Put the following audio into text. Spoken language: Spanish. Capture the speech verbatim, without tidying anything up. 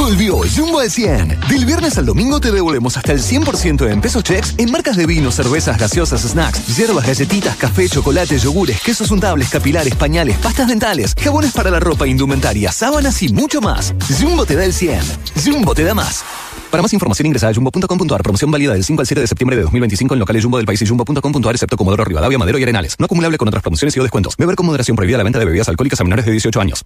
Volvió Jumbo al cien. Del viernes al domingo te devolvemos hasta el cien por ciento en pesos checks en marcas de vino, cervezas, gaseosas, snacks, hierbas, galletitas, café, chocolate, yogures, quesos untables, capilares, pañales, pastas dentales, jabones para la ropa, indumentaria, sábanas y mucho más. Jumbo te da el cien. Jumbo te da más. Para más información ingresa a jumbo punto com punto a r. Promoción válida del cinco al siete de septiembre de dos mil veinticinco en locales Jumbo del país y jumbo punto com punto a r, excepto Comodoro Rivadavia, Madero y Arenales. No acumulable con otras promociones y o descuentos. Beber con moderación. Prohibida la venta de bebidas alcohólicas a menores de dieciocho años.